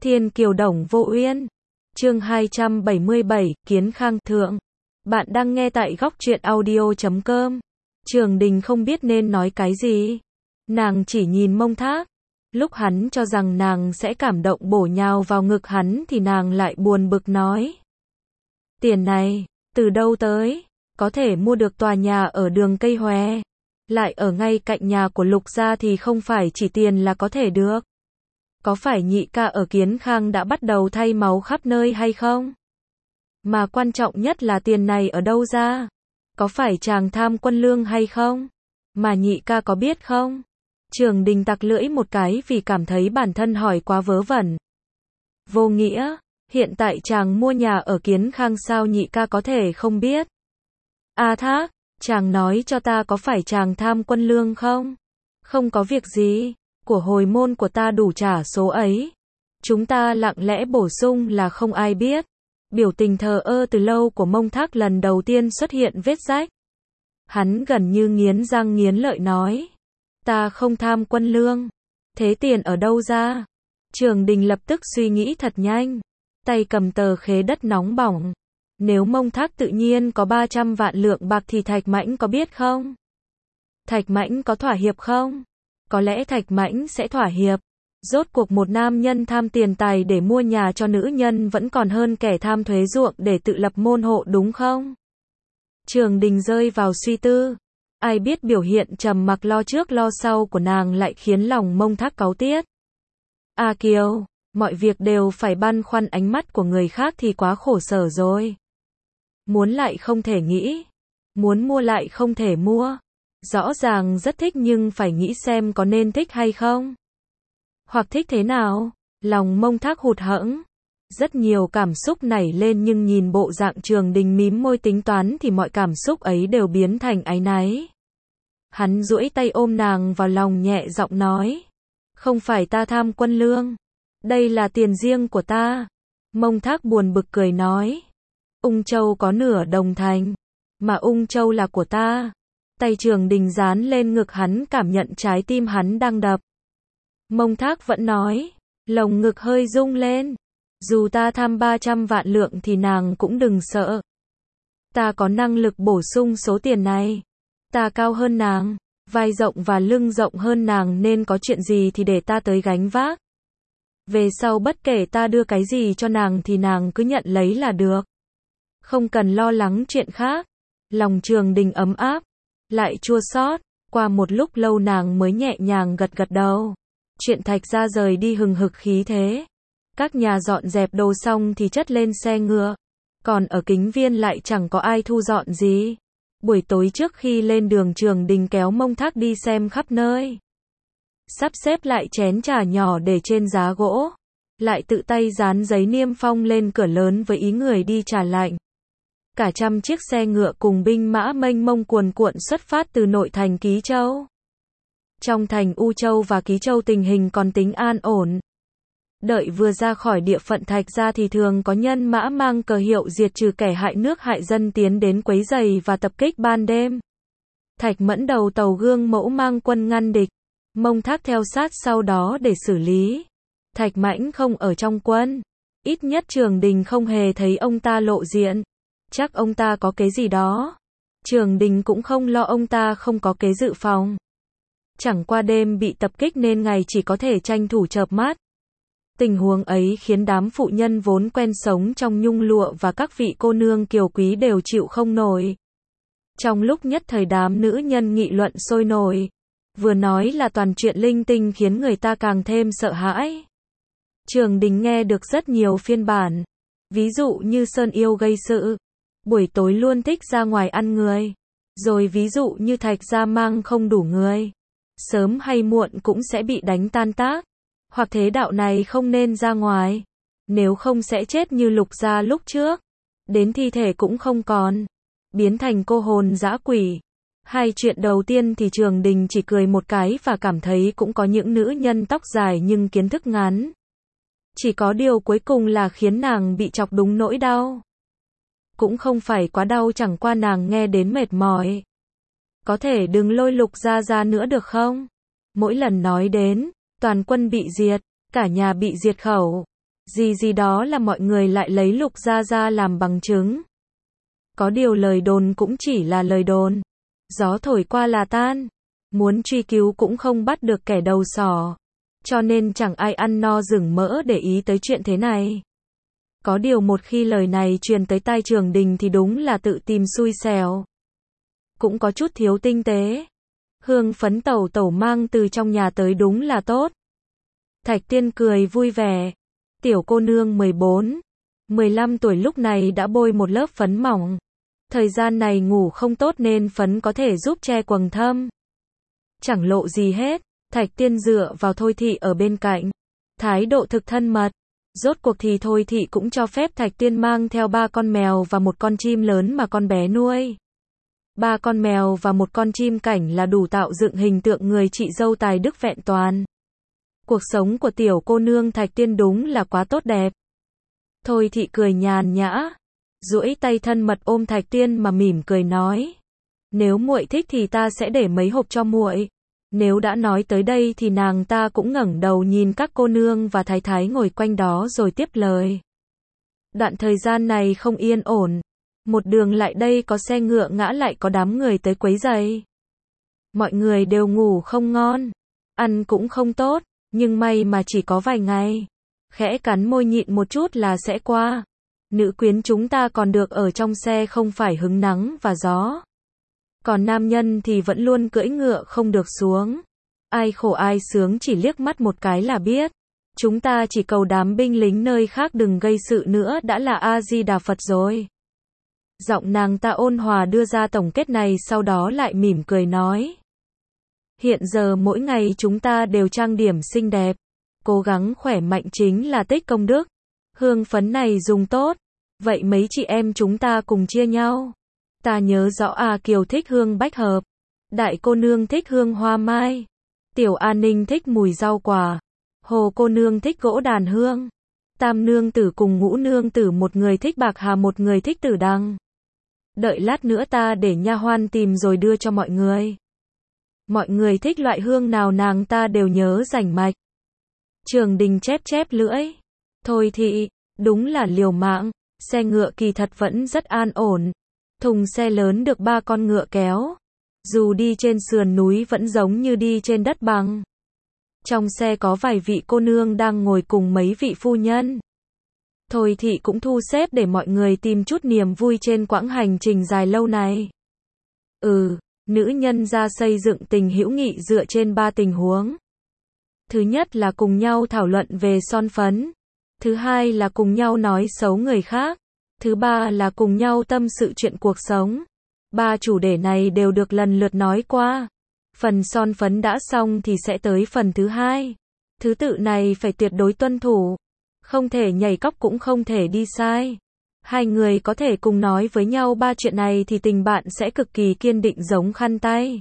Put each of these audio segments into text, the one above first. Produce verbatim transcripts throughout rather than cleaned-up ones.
Thiên Kiều Đồng Vô Uyên. Chương hai trăm bảy mươi bảy, Kiến Khang Thượng. Bạn đang nghe tại góc truyện audio chấm com. Trường Đình không biết nên nói cái gì. Nàng chỉ nhìn Mông Thác. Lúc hắn cho rằng nàng sẽ cảm động bổ nhào vào ngực hắn thì nàng lại buồn bực nói. Tiền này, từ đâu tới? Có thể mua được tòa nhà ở đường Cây Hòe. Lại ở ngay cạnh nhà của Lục gia thì không phải chỉ tiền là có thể được. Có phải nhị ca ở Kiến Khang đã bắt đầu thay máu khắp nơi hay không? Mà quan trọng nhất là tiền này ở đâu ra? Có phải chàng tham quân lương hay không? Mà nhị ca có biết không? Trường Đình tặc lưỡi một cái vì cảm thấy bản thân hỏi quá vớ vẩn. Vô nghĩa, hiện tại chàng mua nhà ở Kiến Khang sao nhị ca có thể không biết? A Thác, chàng nói cho ta có phải chàng tham quân lương không? Không có việc gì. Của hồi môn của ta đủ trả số ấy. Chúng ta lặng lẽ bổ sung là không ai biết. Biểu tình thờ ơ từ lâu của Mông Thác lần đầu tiên xuất hiện vết rách. Hắn gần như nghiến răng nghiến lợi nói. Ta không tham quân lương. Thế tiền ở đâu ra? Trường Đình lập tức suy nghĩ thật nhanh. Tay cầm tờ khế đất nóng bỏng. Nếu Mông Thác tự nhiên có ba trăm vạn lượng bạc thì Thạch Mãnh có biết không? Thạch Mãnh có thỏa hiệp không? Có lẽ Thạch Mãnh sẽ thỏa hiệp. Rốt cuộc một nam nhân tham tiền tài để mua nhà cho nữ nhân vẫn còn hơn kẻ tham thuế ruộng để tự lập môn hộ đúng không? Trường Đình rơi vào suy tư. Ai biết biểu hiện trầm mặc lo trước lo sau của nàng lại khiến lòng Mông Thác cáu tiết. A Kiều, mọi việc đều phải băn khoăn ánh mắt của người khác thì quá khổ sở rồi. Muốn lại không thể nghĩ. Muốn mua lại không thể mua. Rõ ràng rất thích nhưng phải nghĩ xem có nên thích hay không. Hoặc thích thế nào? Lòng Mông Thác hụt hẫng. Rất nhiều cảm xúc nảy lên nhưng nhìn bộ dạng Trường Đình mím môi tính toán thì mọi cảm xúc ấy đều biến thành áy náy. Hắn duỗi tay ôm nàng vào lòng nhẹ giọng nói. Không phải ta tham quân lương. Đây là tiền riêng của ta. Mông Thác buồn bực cười nói. Ung Châu có nửa đồng thành. Mà Ung Châu là của ta. Tay Trường Đình dán lên ngực hắn cảm nhận trái tim hắn đang đập. Mông Thác vẫn nói. Lồng ngực hơi rung lên. Dù ta tham ba trăm vạn lượng thì nàng cũng đừng sợ. Ta có năng lực bổ sung số tiền này. Ta cao hơn nàng. Vai rộng và lưng rộng hơn nàng nên có chuyện gì thì để ta tới gánh vác. Về sau bất kể ta đưa cái gì cho nàng thì nàng cứ nhận lấy là được. Không cần lo lắng chuyện khác. Lòng Trường Đình ấm áp. Lại chua xót. Qua một lúc lâu nàng mới nhẹ nhàng gật gật đầu. Chuyện Thạch gia rời đi hừng hực khí thế. Các nhà dọn dẹp đồ xong thì chất lên xe ngựa. Còn ở Kính Viên lại chẳng có ai thu dọn gì. Buổi tối trước khi lên đường Trường Đình kéo Mông Thác đi xem khắp nơi. Sắp xếp lại chén trà nhỏ để trên giá gỗ. Lại tự tay dán giấy niêm phong lên cửa lớn với ý người đi trả lạnh. Cả trăm chiếc xe ngựa cùng binh mã mênh mông cuồn cuộn xuất phát từ nội thành Ký Châu. Trong thành U Châu và Ký Châu tình hình còn tính an ổn. Đợi vừa ra khỏi địa phận Thạch gia thì thường có nhân mã mang cờ hiệu diệt trừ kẻ hại nước hại dân tiến đến quấy rầy và tập kích ban đêm. Thạch Mẫn đầu tàu gương mẫu mang quân ngăn địch. Mông Thác theo sát sau đó để xử lý. Thạch Mãnh không ở trong quân. Ít nhất Trường Đình không hề thấy ông ta lộ diện. Chắc ông ta có kế gì đó. Trường Đình cũng không lo ông ta không có kế dự phòng. Chẳng qua đêm bị tập kích nên ngày chỉ có thể tranh thủ chợp mắt. Tình huống ấy khiến đám phụ nhân vốn quen sống trong nhung lụa và các vị cô nương kiều quý đều chịu không nổi. Trong lúc nhất thời đám nữ nhân nghị luận sôi nổi. Vừa nói là toàn chuyện linh tinh khiến người ta càng thêm sợ hãi. Trường Đình nghe được rất nhiều phiên bản. Ví dụ như Sơn Yêu gây sự. Buổi tối luôn thích ra ngoài ăn người. Rồi ví dụ như Thạch gia mang không đủ người. Sớm hay muộn cũng sẽ bị đánh tan tác. Hoặc thế đạo này không nên ra ngoài. Nếu không sẽ chết như Lục gia lúc trước. Đến thi thể cũng không còn. Biến thành cô hồn dã quỷ. Hai chuyện đầu tiên thì Trường Đình chỉ cười một cái và cảm thấy cũng có những nữ nhân tóc dài nhưng kiến thức ngắn. Chỉ có điều cuối cùng là khiến nàng bị chọc đúng nỗi đau. Cũng không phải quá đau chẳng qua nàng nghe đến mệt mỏi. Có thể đừng lôi Lục gia ra nữa được không? Mỗi lần nói đến, toàn quân bị diệt, cả nhà bị diệt khẩu. Gì gì đó là mọi người lại lấy Lục Gia Gia làm bằng chứng. Có điều lời đồn cũng chỉ là lời đồn. Gió thổi qua là tan. Muốn truy cứu cũng không bắt được kẻ đầu sỏ. Cho nên chẳng ai ăn no rừng mỡ để ý tới chuyện thế này. Có điều một khi lời này truyền tới tai Trường Đình thì đúng là tự tìm xui xẻo. Cũng có chút thiếu tinh tế. Hương phấn tẩu tẩu mang từ trong nhà tới đúng là tốt. Thạch Tiên cười vui vẻ. Tiểu cô nương mười bốn, mười lăm tuổi lúc này đã bôi một lớp phấn mỏng. Thời gian này ngủ không tốt nên phấn có thể giúp che quầng thâm. Chẳng lộ gì hết, Thạch Tiên dựa vào Thôi Thị ở bên cạnh. Thái độ thực thân mật. Rốt cuộc thì Thôi Thị cũng cho phép Thạch Tiên mang theo ba con mèo và một con chim lớn mà con bé nuôi. Ba con mèo và một con chim cảnh là đủ tạo dựng hình tượng người chị dâu tài đức vẹn toàn. Cuộc sống của tiểu cô nương Thạch Tiên đúng là quá tốt đẹp. Thôi Thị cười nhàn nhã, duỗi tay thân mật ôm Thạch Tiên mà mỉm cười nói: "Nếu muội thích thì ta sẽ để mấy hộp cho muội." Nếu đã nói tới đây thì nàng ta cũng ngẩng đầu nhìn các cô nương và thái thái ngồi quanh đó rồi tiếp lời. Đoạn thời gian này không yên ổn. Một đường lại đây có xe ngựa ngã lại có đám người tới quấy rầy. Mọi người đều ngủ không ngon, ăn cũng không tốt, nhưng may mà chỉ có vài ngày. Khẽ cắn môi nhịn một chút là sẽ qua. Nữ quyến chúng ta còn được ở trong xe không phải hứng nắng và gió. Còn nam nhân thì vẫn luôn cưỡi ngựa không được xuống. Ai khổ ai sướng chỉ liếc mắt một cái là biết. Chúng ta chỉ cầu đám binh lính nơi khác đừng gây sự nữa đã là A-di-đà Phật rồi. Giọng nàng ta ôn hòa đưa ra tổng kết này, sau đó lại mỉm cười nói. Hiện giờ mỗi ngày chúng ta đều trang điểm xinh đẹp. Cố gắng khỏe mạnh chính là tích công đức. Hương phấn này dùng tốt. Vậy mấy chị em chúng ta cùng chia nhau. Ta nhớ rõ A Kiều thích hương bách hợp. Đại cô nương thích hương hoa mai. Tiểu An Ninh thích mùi rau quả. Hồ cô nương thích gỗ đàn hương. Tam nương tử cùng ngũ nương tử, một người thích bạc hà một người thích tử đằng. Đợi lát nữa ta để nha hoan tìm rồi đưa cho mọi người. Mọi người thích loại hương nào nàng ta đều nhớ rành mạch. Trường Đình chép chép lưỡi. Thôi Thị, đúng là liều mạng. Xe ngựa kỳ thật vẫn rất an ổn. Thùng xe lớn được ba con ngựa kéo. Dù đi trên sườn núi vẫn giống như đi trên đất bằng. Trong xe có vài vị cô nương đang ngồi cùng mấy vị phu nhân. Thôi Thị cũng thu xếp để mọi người tìm chút niềm vui trên quãng hành trình dài lâu này. Ừ, nữ nhân ra xây dựng tình hữu nghị dựa trên ba tình huống. Thứ nhất là cùng nhau thảo luận về son phấn. Thứ hai là cùng nhau nói xấu người khác. Thứ ba là cùng nhau tâm sự chuyện cuộc sống. Ba chủ đề này đều được lần lượt nói qua. Phần son phấn đã xong thì sẽ tới phần thứ hai. Thứ tự này phải tuyệt đối tuân thủ. Không thể nhảy cóc cũng không thể đi sai. Hai người có thể cùng nói với nhau ba chuyện này thì tình bạn sẽ cực kỳ kiên định giống khăn tay.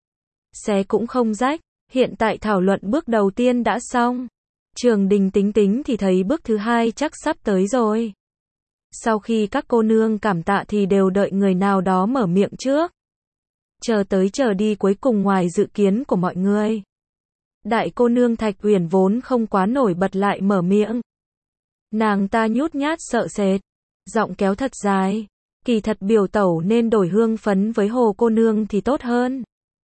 Xé cũng không rách. Hiện tại thảo luận bước đầu tiên đã xong. Trường Đình tính tính thì thấy bước thứ hai chắc sắp tới rồi. Sau khi các cô nương cảm tạ thì đều đợi người nào đó mở miệng trước. Chờ tới chờ đi cuối cùng ngoài dự kiến của mọi người. Đại cô nương Thạch Uyển vốn không quá nổi bật lại mở miệng. Nàng ta nhút nhát sợ sệt, giọng kéo thật dài. Kỳ thật biểu tẩu nên đổi hương phấn với Hồ cô nương thì tốt hơn.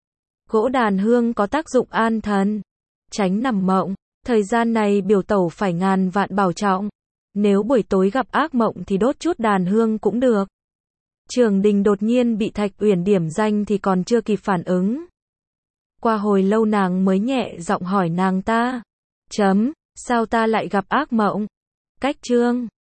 Gỗ đàn hương có tác dụng an thần, tránh nằm mộng. Thời gian này biểu tẩu phải ngàn vạn bảo trọng. Nếu buổi tối gặp ác mộng thì đốt chút đàn hương cũng được. Trường Đình đột nhiên bị Thạch Uyển điểm danh thì còn chưa kịp phản ứng. Qua hồi lâu nàng mới nhẹ giọng hỏi nàng ta. Chấm, sao ta lại gặp ác mộng? Cách chương.